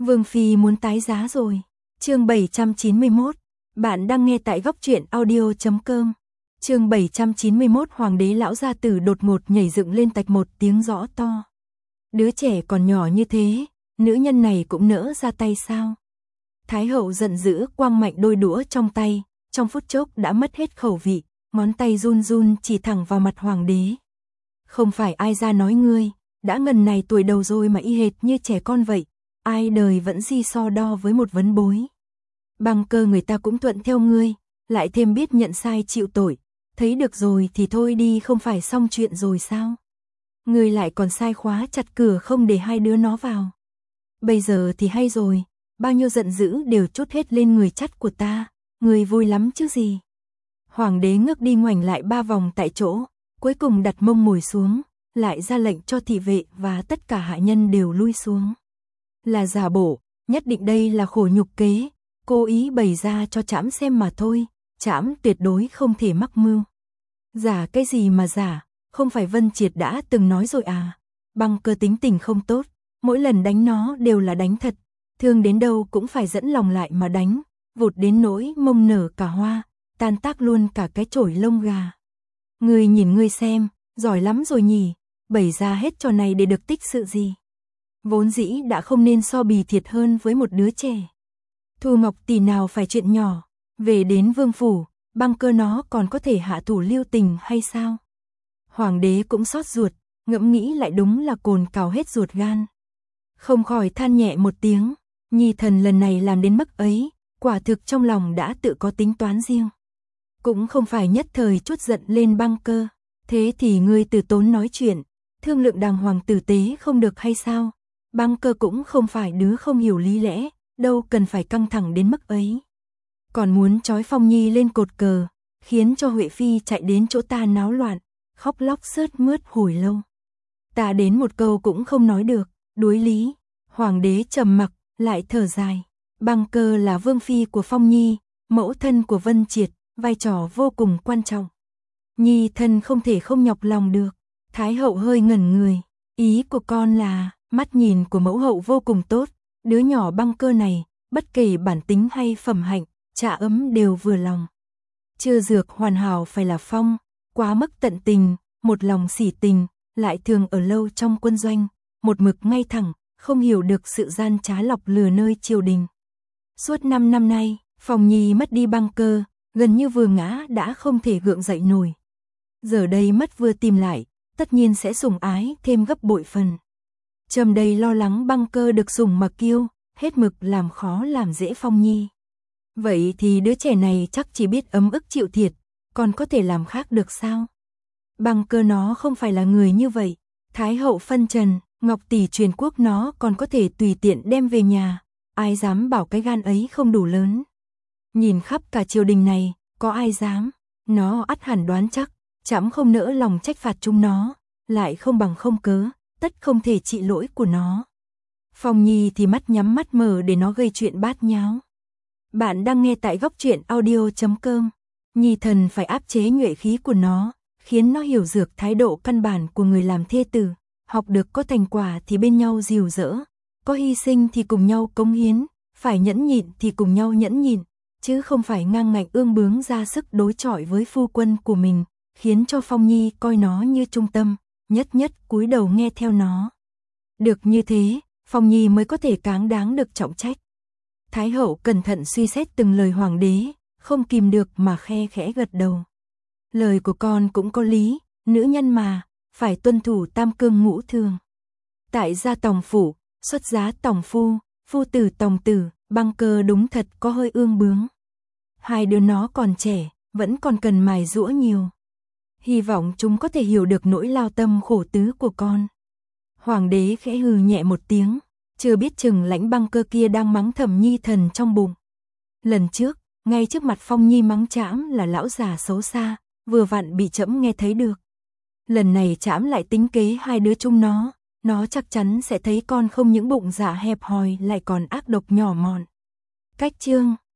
Vương Phi muốn tái giá rồi. Chương 791. Bạn đang nghe tại góc truyện audio.com. Chương 791. Hoàng đế lão gia tử đột ngột nhảy dựng lên tạch một tiếng rõ to. Đứa trẻ còn nhỏ như thế, nữ nhân này cũng nỡ ra tay sao? Thái hậu giận dữ quăng mạnh đôi đũa trong tay, trong phút chốc đã mất hết khẩu vị, ngón tay run run chỉ thẳng vào mặt hoàng đế. Không phải ai ra nói ngươi, đã ngần này tuổi đầu rồi mà y hệt như trẻ con vậy, ai đời vẫn di so đo với một vấn bối. Bằng cơ người ta cũng thuận theo ngươi, lại thêm biết nhận sai chịu tội, thấy được rồi thì thôi đi, không phải xong chuyện rồi sao? Ngươi lại còn sai khóa chặt cửa không để hai đứa nó vào. Bây giờ thì hay rồi, bao nhiêu giận dữ đều trút hết lên người chắt của ta, ngươi vui lắm chứ gì. Hoàng đế ngước đi ngoảnh lại 3 vòng tại chỗ, cuối cùng đặt mông ngồi xuống, lại ra lệnh cho thị vệ và tất cả hạ nhân đều lui xuống. Là giả bổ, nhất định đây là khổ nhục kế, cố ý bày ra cho trẫm xem mà thôi, trẫm tuyệt đối không thể mắc mưu. Giả cái gì mà giả, không phải Vân Triệt đã từng nói rồi à? Băng Cơ tính tình không tốt, mỗi lần đánh nó đều là đánh thật, thương đến đâu cũng phải dẫn lòng lại mà đánh, vụt đến nỗi mông nở cả hoa, tan tác luôn cả cái chổi lông gà. Ngươi nhìn ngươi xem, giỏi lắm rồi nhỉ, bày ra hết trò này để được tích sự gì? Vốn dĩ đã không nên so bì thiệt hơn với một đứa trẻ. Thu Ngọc tỷ nào phải chuyện nhỏ, về đến vương phủ, Băng Cơ nó còn có thể hạ thủ lưu tình hay sao? Hoàng đế cũng xót ruột, ngẫm nghĩ lại đúng là cồn cào hết ruột gan. Không khỏi than nhẹ một tiếng, nhi thần lần này làm đến mức ấy, quả thực trong lòng đã tự có tính toán riêng. Cũng không phải nhất thời chút giận lên Băng Cơ, thế thì ngươi từ tốn nói chuyện, thương lượng đàng hoàng tử tế không được hay sao? Băng Cơ cũng không phải đứa không hiểu lý lẽ, đâu cần phải căng thẳng đến mức ấy. Còn muốn trói Phong Nhi lên cột cờ, khiến cho Huệ Phi chạy đến chỗ ta náo loạn, khóc lóc sướt mướt hồi lâu. Ta đến một câu cũng không nói được, đuối lý. Hoàng đế trầm mặc, lại thở dài. Băng Cơ là vương phi của Phong Nhi, mẫu thân của Vân Triệt, vai trò vô cùng quan trọng. Nhi thân không thể không nhọc lòng được. Thái hậu hơi ngẩn người, ý của con là, mắt nhìn của mẫu hậu vô cùng tốt, đứa nhỏ Băng Cơ này, bất kể bản tính hay phẩm hạnh, trà ấm đều vừa lòng. Chưa dược hoàn hảo phải là Phong, quá mức tận tình, một lòng sỉ tình, lại thường ở lâu trong quân doanh, một mực ngay thẳng, không hiểu được sự gian trá lọc lừa nơi triều đình. Suốt 5 năm nay, Phong Nhi mất đi Băng Cơ, gần như vừa ngã đã không thể gượng dậy nổi. Giờ đây mất vừa tìm lại, tất nhiên sẽ sủng ái thêm gấp bội phần. Trầm đầy lo lắng Băng Cơ được sủng mà kiêu, hết mực làm khó làm dễ Phong Nhi. Vậy thì đứa trẻ này chắc chỉ biết ấm ức chịu thiệt, còn có thể làm khác được sao? Băng Cơ nó không phải là người như vậy. Thái hậu phân trần, Ngọc tỷ truyền quốc nó còn có thể tùy tiện đem về nhà, ai dám bảo cái gan ấy không đủ lớn. Nhìn khắp cả triều đình này, có ai dám? Nó ắt hẳn đoán chắc, trẫm không nỡ lòng trách phạt chúng nó, lại không bằng không cớ, tất không thể trị lỗi của nó. Phong Nhi thì mắt nhắm mắt mở để nó gây chuyện bát nháo. Bạn đang nghe tại góc truyện audio.com. Nhi thần phải áp chế nhuệ khí của nó, khiến nó hiểu được thái độ căn bản của người làm thê tử, học được có thành quả thì bên nhau dìu dỡ, có hy sinh thì cùng nhau cống hiến, phải nhẫn nhịn thì cùng nhau nhẫn nhịn, chứ không phải ngang ngạnh ương bướng ra sức đối chọi với phu quân của mình, khiến cho Phong Nhi coi nó như trung tâm, nhất nhất cúi đầu nghe theo nó. Được như thế, Phong Nhi mới có thể cáng đáng được trọng trách. Thái hậu cẩn thận suy xét từng lời hoàng đế, không kìm được mà khe khẽ gật đầu. Lời của con cũng có lý, nữ nhân mà, phải tuân thủ tam cương ngũ thường. Tại gia tòng phủ, xuất giá tòng phu, phu tử tòng tử, Băng Cơ đúng thật có hơi ương bướng. Hai đứa nó còn trẻ, vẫn còn cần mài giũa nhiều. Hy vọng chúng có thể hiểu được nỗi lao tâm khổ tứ của con. Hoàng đế khẽ hừ nhẹ một tiếng, chưa biết chừng lãnh Băng Cơ kia đang mắng thầm Nhi thần trong bụng. Lần trước, ngay trước mặt Phong Nhi mắng trẫm là lão già xấu xa, vừa vặn bị trẫm nghe thấy được. Lần này trẫm lại tính kế hai đứa chúng nó chắc chắn sẽ thấy con không những bụng dạ hẹp hòi lại còn ác độc nhỏ mọn. Cách chương